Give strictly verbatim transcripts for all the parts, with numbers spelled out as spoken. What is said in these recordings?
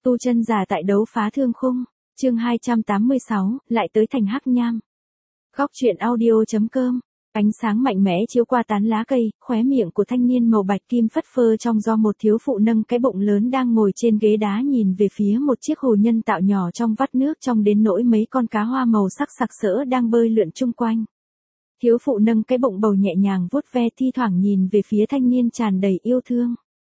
Tu chân giả tại đấu phá thương khung, chương hai trăm tám mươi sáu, lại tới thành Hắc Nham. Góc truyện audio.com, ánh sáng mạnh mẽ chiếu qua tán lá cây, khóe miệng của thanh niên màu bạch kim phất phơ trong do một thiếu phụ nâng cái bụng lớn đang ngồi trên ghế đá nhìn về phía một chiếc hồ nhân tạo nhỏ trong vắt nước trong đến nỗi mấy con cá hoa màu sắc sặc sỡ đang bơi lượn chung quanh. Thiếu phụ nâng cái bụng bầu nhẹ nhàng vuốt ve thi thoảng nhìn về phía thanh niên tràn đầy yêu thương.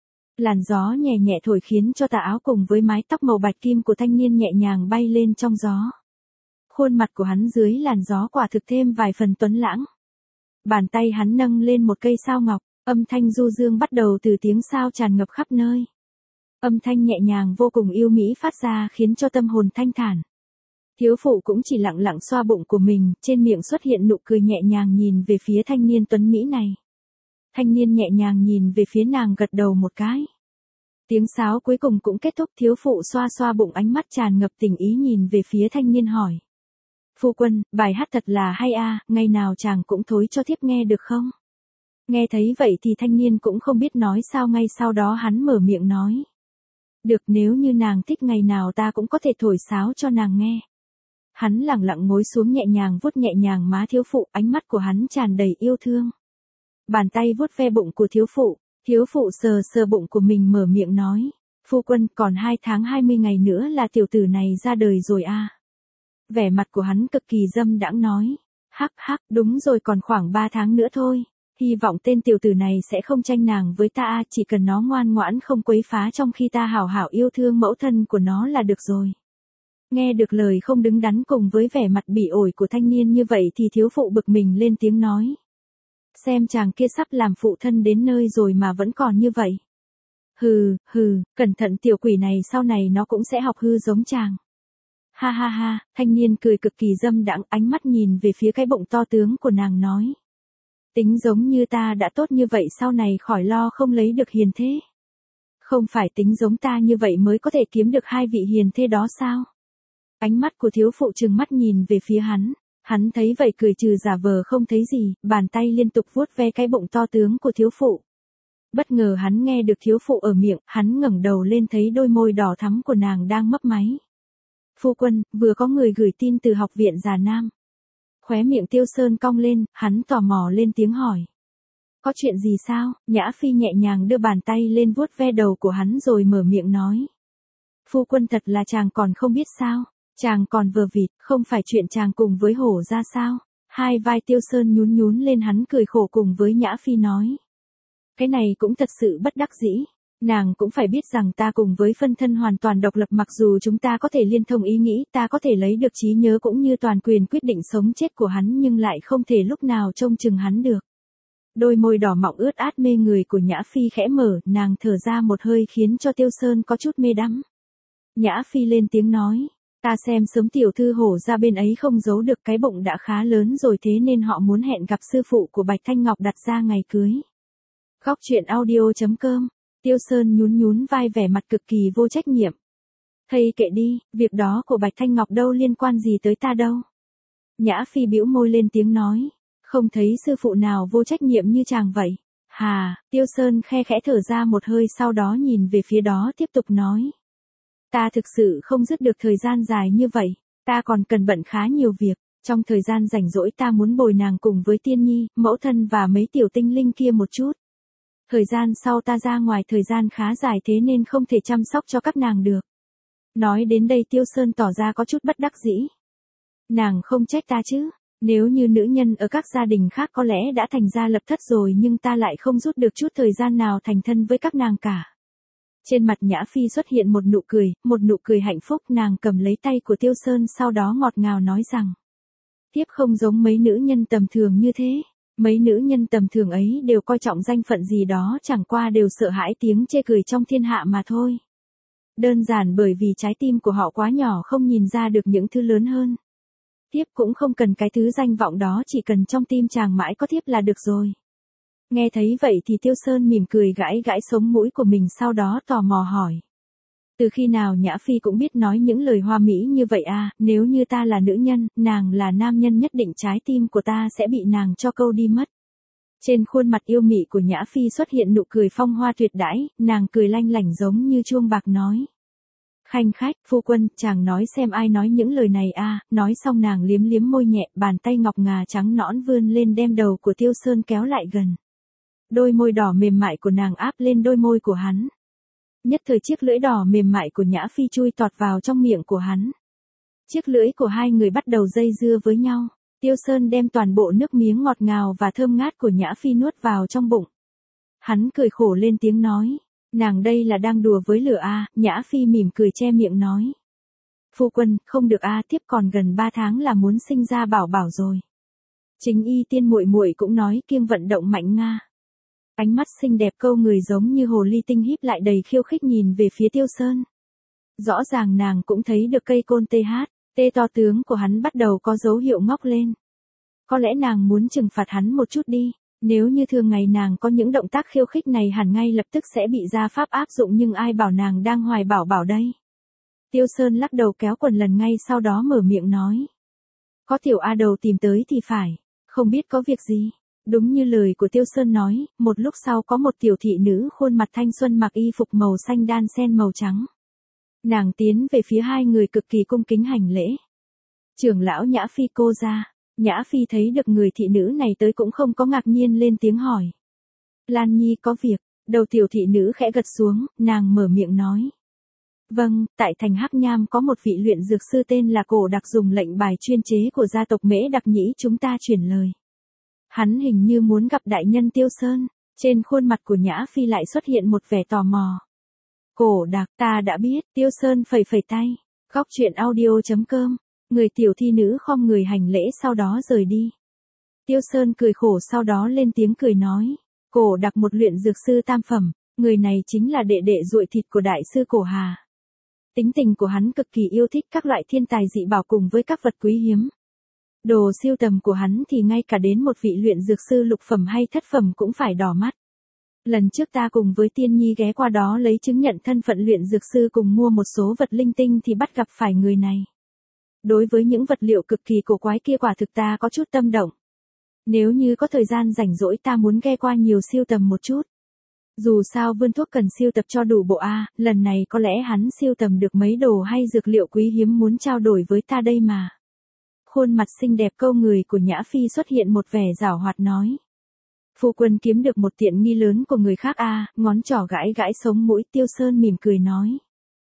Làn gió nhẹ nhẹ thổi khiến cho tà áo cùng với mái tóc màu bạch kim của thanh niên nhẹ nhàng bay lên trong gió. Khuôn mặt của hắn dưới làn gió quả thực thêm vài phần tuấn lãng. Bàn tay hắn nâng lên một cây sao ngọc, âm thanh du dương bắt đầu từ tiếng sao tràn ngập khắp nơi. Âm thanh nhẹ nhàng vô cùng yêu mỹ phát ra khiến cho tâm hồn thanh thản. Thiếu phụ cũng chỉ lặng lặng xoa bụng của mình, trên miệng xuất hiện nụ cười nhẹ nhàng nhìn về phía thanh niên tuấn mỹ này. Thanh niên nhẹ nhàng nhìn về phía nàng gật đầu một cái. Tiếng sáo cuối cùng cũng kết thúc, thiếu phụ xoa xoa bụng, ánh mắt tràn ngập tình ý nhìn về phía thanh niên hỏi. Phu quân, bài hát thật là hay a, ngày nào chàng cũng thối cho thiếp nghe được không? Nghe thấy vậy thì thanh niên cũng không biết nói sao, ngay sau đó hắn mở miệng nói. Được, nếu như nàng thích ngày nào ta cũng có thể thổi sáo cho nàng nghe. Hắn lặng lặng ngồi xuống nhẹ nhàng vuốt nhẹ nhàng má thiếu phụ, ánh mắt của hắn tràn đầy yêu thương. Bàn tay vuốt ve bụng của thiếu phụ, thiếu phụ sờ sờ bụng của mình mở miệng nói. Phu quân, còn hai tháng hai mươi ngày nữa là tiểu tử này ra đời rồi a. Vẻ mặt của hắn cực kỳ dâm đãng nói. Hắc hắc, đúng rồi, còn khoảng ba tháng nữa thôi. Hy vọng tên tiểu tử này sẽ không tranh nàng với ta, chỉ cần nó ngoan ngoãn không quấy phá trong khi ta hảo hảo yêu thương mẫu thân của nó là được rồi. Nghe được lời không đứng đắn cùng với vẻ mặt bỉ ổi của thanh niên như vậy thì thiếu phụ bực mình lên tiếng nói. Xem chàng kia sắp làm phụ thân đến nơi rồi mà vẫn còn như vậy. Hừ, hừ, cẩn thận tiểu quỷ này sau này nó cũng sẽ học hư giống chàng. Ha ha ha, thanh niên cười cực kỳ dâm đãng, ánh mắt nhìn về phía cái bụng to tướng của nàng nói. Tính giống như ta đã tốt như vậy sau này khỏi lo không lấy được hiền thê. Không phải tính giống ta như vậy mới có thể kiếm được hai vị hiền thê đó sao? Ánh mắt của thiếu phụ trừng mắt nhìn về phía hắn. Hắn thấy vậy cười trừ giả vờ không thấy gì, bàn tay liên tục vuốt ve cái bụng to tướng của thiếu phụ. Bất ngờ hắn nghe được thiếu phụ ở miệng, hắn ngẩng đầu lên thấy đôi môi đỏ thắm của nàng đang mấp máy. Phu quân, vừa có người gửi tin từ học viện Già Nam. Khóe miệng Tiêu Sơn cong lên, hắn tò mò lên tiếng hỏi. Có chuyện gì sao? Nhã Phi nhẹ nhàng đưa bàn tay lên vuốt ve đầu của hắn rồi mở miệng nói. Phu quân, thật là chàng còn không biết sao? Chàng còn vờ vịt, không phải chuyện chàng cùng với hổ ra sao? Hai vai Tiêu Sơn nhún nhún lên, hắn cười khổ cùng với Nhã Phi nói. Cái này cũng thật sự bất đắc dĩ. Nàng cũng phải biết rằng ta cùng với phân thân hoàn toàn độc lập, mặc dù chúng ta có thể liên thông ý nghĩ, ta có thể lấy được trí nhớ cũng như toàn quyền quyết định sống chết của hắn, nhưng lại không thể lúc nào trông chừng hắn được. Đôi môi đỏ mọng ướt át mê người của Nhã Phi khẽ mở, nàng thở ra một hơi khiến cho Tiêu Sơn có chút mê đắm. Nhã Phi lên tiếng nói. Ta xem sớm tiểu thư hổ ra bên ấy không giấu được, cái bụng đã khá lớn rồi, thế nên họ muốn hẹn gặp sư phụ của Bạch Thanh Ngọc đặt ra ngày cưới. Góc truyện audio.com, Tiêu Sơn nhún nhún vai, vẻ mặt cực kỳ vô trách nhiệm. Thầy kệ đi, việc đó của Bạch Thanh Ngọc đâu liên quan gì tới ta đâu. Nhã Phi bĩu môi lên tiếng nói. Không thấy sư phụ nào vô trách nhiệm như chàng vậy. Hà, Tiêu Sơn khe khẽ thở ra một hơi, sau đó nhìn về phía đó tiếp tục nói. Ta thực sự không dứt được thời gian dài như vậy, ta còn cần bận khá nhiều việc, trong thời gian rảnh rỗi ta muốn bồi nàng cùng với Tiên Nhi, mẫu thân và mấy tiểu tinh linh kia một chút. Thời gian sau ta ra ngoài thời gian khá dài, thế nên không thể chăm sóc cho các nàng được. Nói đến đây Tiêu Sơn tỏ ra có chút bất đắc dĩ. Nàng không trách ta chứ, nếu như nữ nhân ở các gia đình khác có lẽ đã thành gia lập thất rồi, nhưng ta lại không rút được chút thời gian nào thành thân với các nàng cả. Trên mặt Nhã Phi xuất hiện một nụ cười, một nụ cười hạnh phúc, nàng cầm lấy tay của Tiêu Sơn sau đó ngọt ngào nói rằng. Thiếp không giống mấy nữ nhân tầm thường như thế, mấy nữ nhân tầm thường ấy đều coi trọng danh phận gì đó, chẳng qua đều sợ hãi tiếng chê cười trong thiên hạ mà thôi. Đơn giản bởi vì trái tim của họ quá nhỏ, không nhìn ra được những thứ lớn hơn. Thiếp cũng không cần cái thứ danh vọng đó, chỉ cần trong tim chàng mãi có thiếp là được rồi. Nghe thấy vậy thì Tiêu Sơn mỉm cười gãi gãi sống mũi của mình, sau đó tò mò hỏi. Từ khi nào Nhã Phi cũng biết nói những lời hoa mỹ như vậy à, nếu như ta là nữ nhân, nàng là nam nhân, nhất định trái tim của ta sẽ bị nàng cho câu đi mất. Trên khuôn mặt yêu mị của Nhã Phi xuất hiện nụ cười phong hoa tuyệt đãi, nàng cười lanh lảnh giống như chuông bạc nói. Khanh khách, phu quân, chàng nói xem ai nói những lời này a? Nói xong nàng liếm liếm môi nhẹ, bàn tay ngọc ngà trắng nõn vươn lên đem đầu của Tiêu Sơn kéo lại gần. Đôi môi đỏ mềm mại của nàng áp lên đôi môi của hắn. Nhất thời chiếc lưỡi đỏ mềm mại của Nhã Phi chui tọt vào trong miệng của hắn. Chiếc lưỡi của hai người bắt đầu dây dưa với nhau. Tiêu Sơn đem toàn bộ nước miếng ngọt ngào và thơm ngát của Nhã Phi nuốt vào trong bụng. Hắn cười khổ lên tiếng nói. Nàng đây là đang đùa với lửa a? Nhã Phi mỉm cười che miệng nói. Phu quân, không được a, tiếp còn gần ba tháng là muốn sinh ra bảo bảo rồi. Chính y tiên muội muội cũng nói kiêng vận động mạnh nga. Ánh mắt xinh đẹp câu người giống như hồ ly tinh híp lại đầy khiêu khích nhìn về phía Tiêu Sơn. Rõ ràng nàng cũng thấy được cây côn tê hát, tê to tướng của hắn bắt đầu có dấu hiệu ngóc lên. Có lẽ nàng muốn trừng phạt hắn một chút đi, nếu như thường ngày nàng có những động tác khiêu khích này hẳn ngay lập tức sẽ bị gia pháp áp dụng nhưng ai bảo nàng đang hoài bảo bảo đây. Tiêu Sơn lắc đầu kéo quần lần ngay sau đó mở miệng nói. Có tiểu A đầu tìm tới thì phải, không biết có việc gì. Đúng như lời của Tiêu Sơn nói, một lúc sau có một tiểu thị nữ khuôn mặt thanh xuân mặc y phục màu xanh đan sen màu trắng. Nàng tiến về phía hai người cực kỳ cung kính hành lễ. Trưởng lão Nhã Phi cô ra. Nhã Phi thấy được người thị nữ này tới cũng không có ngạc nhiên lên tiếng hỏi. Lan Nhi có việc, đầu tiểu thị nữ khẽ gật xuống, nàng mở miệng nói. Vâng, tại thành Hắc Nham có một vị luyện dược sư tên là Cổ Đặc dùng lệnh bài chuyên chế của gia tộc Mễ Đặc Nhĩ chúng ta chuyển lời. Hắn hình như muốn gặp đại nhân Tiêu Sơn, trên khuôn mặt của Nhã Phi lại xuất hiện một vẻ tò mò. Cổ Đặc, ta đã biết, Tiêu Sơn phẩy phẩy tay, góc truyện audio chấm com, người tiểu thi nữ khom người hành lễ sau đó rời đi. Tiêu Sơn cười khổ sau đó lên tiếng cười nói, Cổ Đặc một luyện dược sư tam phẩm, người này chính là đệ đệ ruột thịt của đại sư Cổ Hà. Tính tình của hắn cực kỳ yêu thích các loại thiên tài dị bảo cùng với các vật quý hiếm. Đồ siêu tầm của hắn thì ngay cả đến một vị luyện dược sư lục phẩm hay thất phẩm cũng phải đỏ mắt. Lần trước ta cùng với Tiên Nhi ghé qua đó lấy chứng nhận thân phận luyện dược sư cùng mua một số vật linh tinh thì bắt gặp phải người này. Đối với những vật liệu cực kỳ cổ quái kia quả thực ta có chút tâm động. Nếu như có thời gian rảnh rỗi ta muốn ghé qua nhiều siêu tầm một chút. Dù sao vươn thuốc cần siêu tập cho đủ bộ A, lần này có lẽ hắn siêu tầm được mấy đồ hay dược liệu quý hiếm muốn trao đổi với ta đây mà. Khuôn mặt xinh đẹp câu người của Nhã Phi xuất hiện một vẻ giảo hoạt nói. Phu quân kiếm được một tiện nghi lớn của người khác A, ngón trỏ gãi gãi sống mũi. Tiêu Sơn mỉm cười nói.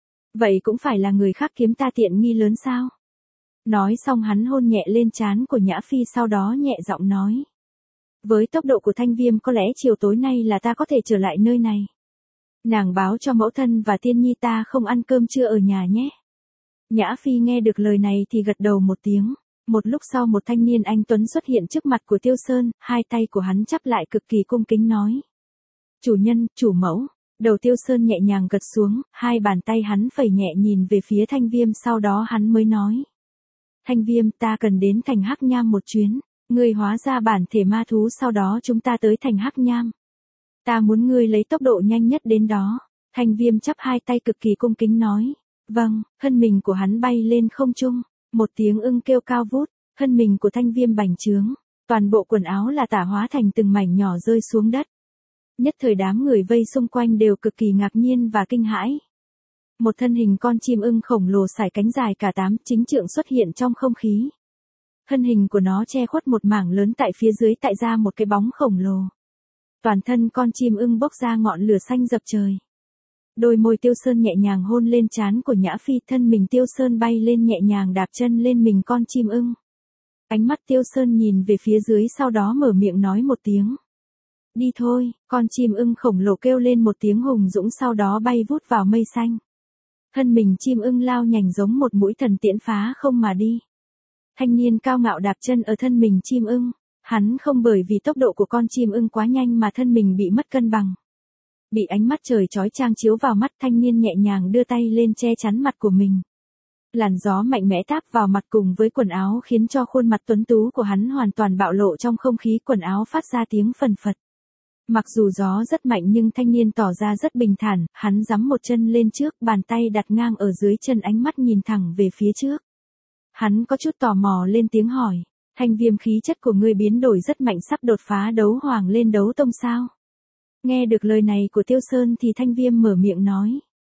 Vậy cũng phải là người khác kiếm ta tiện nghi lớn sao? Nói xong hắn hôn nhẹ lên trán của Nhã Phi sau đó nhẹ giọng nói. Với tốc độ của Thanh Viêm có lẽ chiều tối nay là ta có thể trở lại nơi này. Nàng báo cho mẫu thân và Tiên Nhi ta không ăn cơm trưa ở nhà nhé. Nhã Phi nghe được lời này thì gật đầu một tiếng. Một lúc sau một thanh niên anh tuấn xuất hiện trước mặt của Tiêu Sơn, hai tay của hắn chắp lại cực kỳ cung kính nói. Chủ nhân, chủ mẫu. Đầu Tiêu Sơn nhẹ nhàng gật xuống, hai bàn tay hắn phẩy nhẹ nhìn về phía Thanh Viêm sau đó hắn mới nói. Thanh Viêm, ta cần đến thành Hắc Nham một chuyến. Ngươi hóa ra bản thể ma thú sau đó chúng ta tới thành Hắc Nham. Ta muốn ngươi lấy tốc độ nhanh nhất đến đó. Thanh Viêm chắp hai tay cực kỳ cung kính nói. Vâng, thân mình của hắn bay lên không trung. Một tiếng ưng kêu cao vút, thân mình của Thanh Viêm bành trướng. Toàn bộ quần áo là tả hóa thành từng mảnh nhỏ rơi xuống đất. Nhất thời đám người vây xung quanh đều cực kỳ ngạc nhiên và kinh hãi. Một thân hình con chim ưng khổng lồ sải cánh dài cả tám chính trượng xuất hiện trong không khí. Thân hình của nó che khuất một mảng lớn tại phía dưới tại ra một cái bóng khổng lồ. Toàn thân con chim ưng bốc ra ngọn lửa xanh dập trời. Đôi môi Tiêu Sơn nhẹ nhàng hôn lên trán của Nhã Phi, thân mình Tiêu Sơn bay lên nhẹ nhàng đạp chân lên mình con chim ưng. Ánh mắt Tiêu Sơn nhìn về phía dưới sau đó mở miệng nói một tiếng. Đi thôi, con chim ưng khổng lồ kêu lên một tiếng hùng dũng sau đó bay vút vào mây xanh. Thân mình chim ưng lao nhanh giống một mũi thần tiễn phá không mà đi. Thanh niên cao ngạo đạp chân ở thân mình chim ưng, hắn không bởi vì tốc độ của con chim ưng quá nhanh mà thân mình bị mất cân bằng. Bị ánh mắt trời chói chang chiếu vào mắt, thanh niên nhẹ nhàng đưa tay lên che chắn mặt của mình. Làn gió mạnh mẽ táp vào mặt cùng với quần áo khiến cho khuôn mặt tuấn tú của hắn hoàn toàn bạo lộ trong không khí, quần áo phát ra tiếng phần phật. Mặc dù gió rất mạnh nhưng thanh niên tỏ ra rất bình thản, hắn giẫm một chân lên trước, bàn tay đặt ngang ở dưới chân, ánh mắt nhìn thẳng về phía trước. Hắn có chút tò mò lên tiếng hỏi, Thanh Viêm, khí chất của ngươi biến đổi rất mạnh, sắp đột phá đấu hoàng lên đấu tông sao? Nghe được lời này của Tiêu Sơn thì Thanh Viêm mở miệng nói.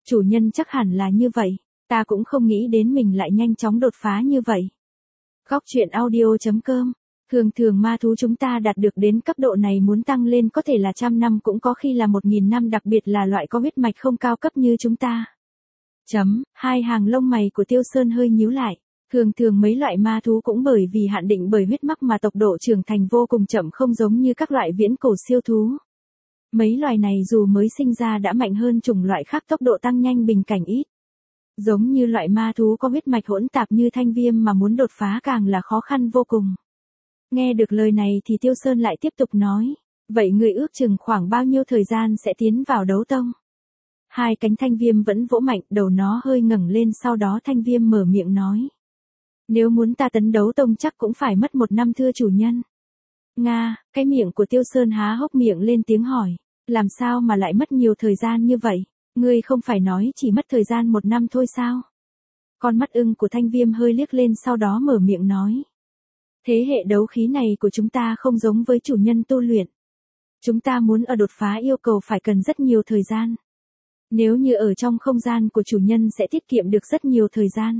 Chủ nhân chắc hẳn là như vậy, ta cũng không nghĩ đến mình lại nhanh chóng đột phá như vậy. Góc truyện audio.com. Thường thường ma thú chúng ta đạt được đến cấp độ này muốn tăng lên có thể là trăm năm cũng có khi là một nghìn năm, đặc biệt là loại có huyết mạch không cao cấp như chúng ta. Chấm, hai hàng lông mày của Tiêu Sơn hơi nhíu lại. Thường thường mấy loại ma thú cũng bởi vì hạn định bởi huyết mắc mà tốc độ trưởng thành vô cùng chậm, không giống như các loại viễn cổ siêu thú. Mấy loài này dù mới sinh ra đã mạnh hơn chủng loại khác, tốc độ tăng nhanh bình cảnh ít. Giống như loại ma thú có huyết mạch hỗn tạp như Thanh Viêm mà muốn đột phá càng là khó khăn vô cùng. Nghe được lời này thì Tiêu Sơn lại tiếp tục nói, vậy người ước chừng khoảng bao nhiêu thời gian sẽ tiến vào đấu tông? Hai cánh Thanh Viêm vẫn vỗ mạnh, đầu nó hơi ngẩng lên, sau đó Thanh Viêm mở miệng nói. Nếu muốn ta tấn đấu tông chắc cũng phải mất một năm thưa chủ nhân. Nga, cái miệng của Tiêu Sơn há hốc miệng lên tiếng hỏi, làm sao mà lại mất nhiều thời gian như vậy? Ngươi không phải nói chỉ mất thời gian một năm thôi sao? Con mắt ưng của Thanh Viêm hơi liếc lên, sau đó mở miệng nói. Thế hệ đấu khí này của chúng ta không giống với chủ nhân tu luyện. Chúng ta muốn ở đột phá yêu cầu phải cần rất nhiều thời gian. Nếu như ở trong không gian của chủ nhân sẽ tiết kiệm được rất nhiều thời gian.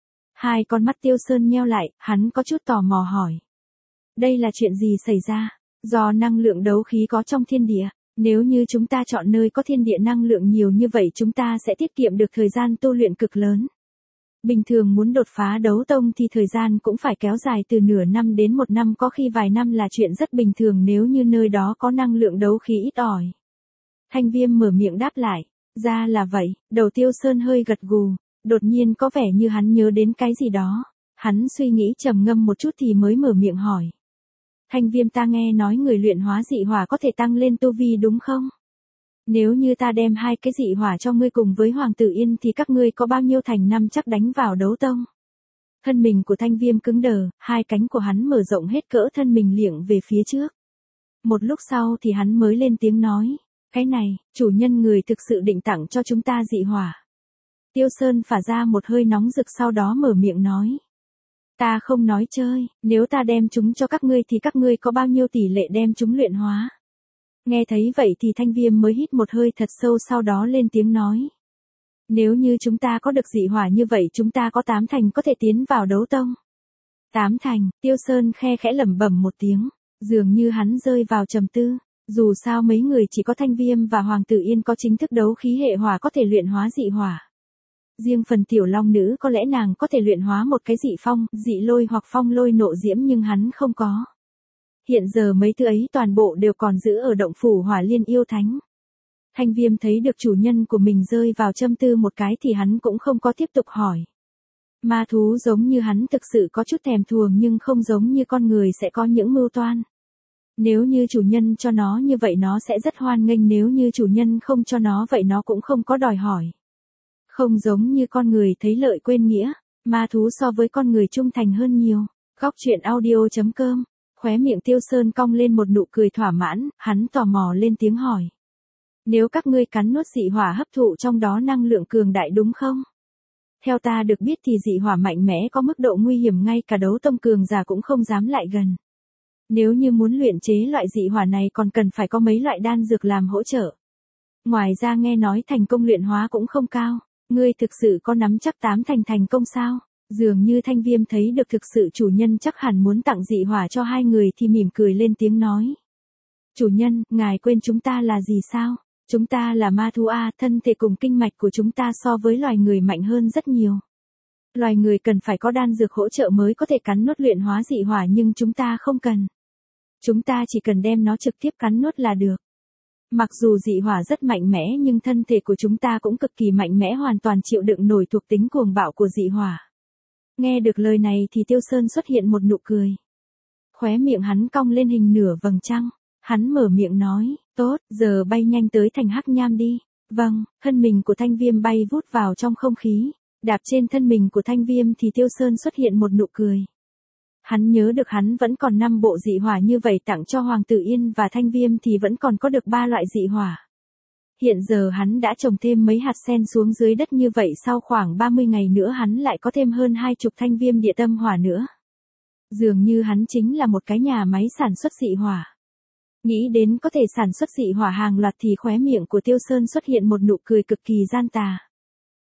Hai con mắt Tiêu Sơn nheo lại, hắn có chút tò mò hỏi. Đây là chuyện gì xảy ra? Do năng lượng đấu khí có trong thiên địa, nếu như chúng ta chọn nơi có thiên địa năng lượng nhiều như vậy chúng ta sẽ tiết kiệm được thời gian tu luyện cực lớn. Bình thường muốn đột phá đấu tông thì thời gian cũng phải kéo dài từ nửa năm đến một năm, có khi vài năm là chuyện rất bình thường nếu như nơi đó có năng lượng đấu khí ít ỏi. Thanh Viêm mở miệng đáp lại, ra là vậy, đầu Tiêu Sơn hơi gật gù, đột nhiên có vẻ như hắn nhớ đến cái gì đó. Hắn suy nghĩ trầm ngâm một chút thì mới mở miệng hỏi. Thanh Viêm, ta nghe nói người luyện hóa dị hỏa có thể tăng lên tu vi đúng không? Nếu như ta đem hai cái dị hỏa cho ngươi cùng với Hoàng Tử Yên thì các ngươi có bao nhiêu thành năm chắc đánh vào đấu tông? Thân mình của Thanh Viêm cứng đờ, hai cánh của hắn mở rộng hết cỡ thân mình liệng về phía trước. Một lúc sau thì hắn mới lên tiếng nói, cái này, chủ nhân người thực sự định tặng cho chúng ta dị hỏa. Tiêu Sơn phả ra một hơi nóng rực, sau đó mở miệng nói. Ta không nói chơi, nếu ta đem chúng cho các ngươi thì các ngươi có bao nhiêu tỷ lệ đem chúng luyện hóa? Nghe thấy vậy thì Thanh Viêm mới hít một hơi thật sâu, sau đó lên tiếng nói. Nếu như chúng ta có được dị hỏa như vậy chúng ta có tám thành có thể tiến vào đấu tông. Tám thành, Tiêu Sơn khe khẽ lẩm bẩm một tiếng, dường như hắn rơi vào trầm tư. Dù sao mấy người chỉ có Thanh Viêm và Hoàng Tử Yên có chính thức đấu khí hệ hỏa có thể luyện hóa dị hỏa. Riêng phần Tiểu Long Nữ có lẽ nàng có thể luyện hóa một cái dị phong, dị lôi hoặc phong lôi nộ diễm, nhưng hắn không có. Hiện giờ mấy thứ ấy toàn bộ đều còn giữ ở động phủ Hỏa Liên Yêu Thánh. Thanh Viêm thấy được chủ nhân của mình rơi vào châm tư một cái thì hắn cũng không có tiếp tục hỏi. Ma thú giống như hắn thực sự có chút thèm thuồng nhưng không giống như con người sẽ có những mưu toan. Nếu như chủ nhân cho nó như vậy nó sẽ rất hoan nghênh, nếu như chủ nhân không cho nó vậy nó cũng không có đòi hỏi. Không giống như con người thấy lợi quên nghĩa, ma thú so với con người trung thành hơn nhiều. Góc truyện audio.com. Khóe miệng Tiêu Sơn cong lên một nụ cười thỏa mãn, hắn tò mò lên tiếng hỏi. Nếu các ngươi cắn nuốt dị hỏa hấp thụ trong đó năng lượng cường đại đúng không? Theo ta được biết thì dị hỏa mạnh mẽ có mức độ nguy hiểm ngay cả đấu tông cường giả cũng không dám lại gần. Nếu như muốn luyện chế loại dị hỏa này còn cần phải có mấy loại đan dược làm hỗ trợ. Ngoài ra nghe nói thành công luyện hóa cũng không cao. Ngươi thực sự có nắm chắc tám thành thành công sao? Dường như Thanh Viêm thấy được thực sự chủ nhân chắc hẳn muốn tặng dị hỏa cho hai người thì mỉm cười lên tiếng nói. Chủ nhân, ngài quên chúng ta là gì sao? Chúng ta là ma thú a, thân thể cùng kinh mạch của chúng ta so với loài người mạnh hơn rất nhiều. Loài người cần phải có đan dược hỗ trợ mới có thể cắn nuốt luyện hóa dị hỏa nhưng chúng ta không cần. Chúng ta chỉ cần đem nó trực tiếp cắn nuốt là được. Mặc dù dị hỏa rất mạnh mẽ nhưng thân thể của chúng ta cũng cực kỳ mạnh mẽ, hoàn toàn chịu đựng nổi thuộc tính cuồng bạo của dị hỏa. Nghe được lời này thì Tiêu Sơn xuất hiện một nụ cười. Khóe miệng hắn cong lên hình nửa vầng trăng. Hắn mở miệng nói, tốt, giờ bay nhanh tới thành Hắc Nham đi. Vâng, thân mình của Thanh Viêm bay vút vào trong không khí. Đạp trên thân mình của Thanh Viêm thì Tiêu Sơn xuất hiện một nụ cười. Hắn nhớ được hắn vẫn còn năm bộ dị hỏa như vậy tặng cho Hoàng Tử Yên và Thanh Viêm thì vẫn còn có được ba loại dị hỏa. Hiện giờ hắn đã trồng thêm mấy hạt sen xuống dưới đất như vậy, sau khoảng ba mươi ngày nữa hắn lại có thêm hơn hai chục thanh viêm địa tâm hỏa nữa. Dường như hắn chính là một cái nhà máy sản xuất dị hỏa. Nghĩ đến có thể sản xuất dị hỏa hàng loạt thì khóe miệng của Tiêu Sơn xuất hiện một nụ cười cực kỳ gian tà.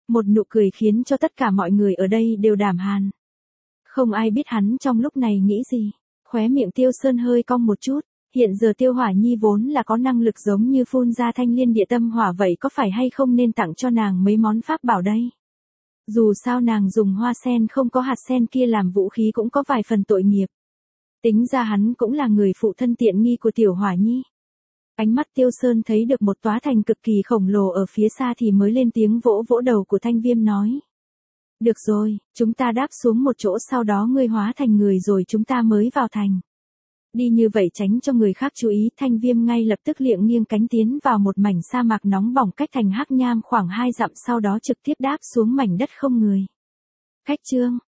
Một nụ cười khiến cho tất cả mọi người ở đây đều đảm hàn. Không ai biết hắn trong lúc này nghĩ gì. Khóe miệng Tiêu Sơn hơi cong một chút. Hiện giờ Tiêu Hỏa Nhi vốn là có năng lực giống như phun ra thanh liên địa tâm hỏa, vậy có phải hay không nên tặng cho nàng mấy món pháp bảo đây? Dù sao nàng dùng hoa sen không có hạt sen kia làm vũ khí cũng có vài phần tội nghiệp. Tính ra hắn cũng là người phụ thân tiện nghi của Tiểu Hỏa Nhi. Ánh mắt Tiêu Sơn thấy được một tòa thành cực kỳ khổng lồ ở phía xa thì mới lên tiếng vỗ vỗ đầu của Thanh Viêm nói. Được rồi, chúng ta đáp xuống một chỗ, sau đó ngươi hóa thành người rồi chúng ta mới vào thành. Đi như vậy tránh cho người khác chú ý. Thanh Viêm ngay lập tức liệng nghiêng cánh tiến vào một mảnh sa mạc nóng bỏng cách thành Hắc Nham khoảng hai dặm, sau đó trực tiếp đáp xuống mảnh đất không người. Khách trương,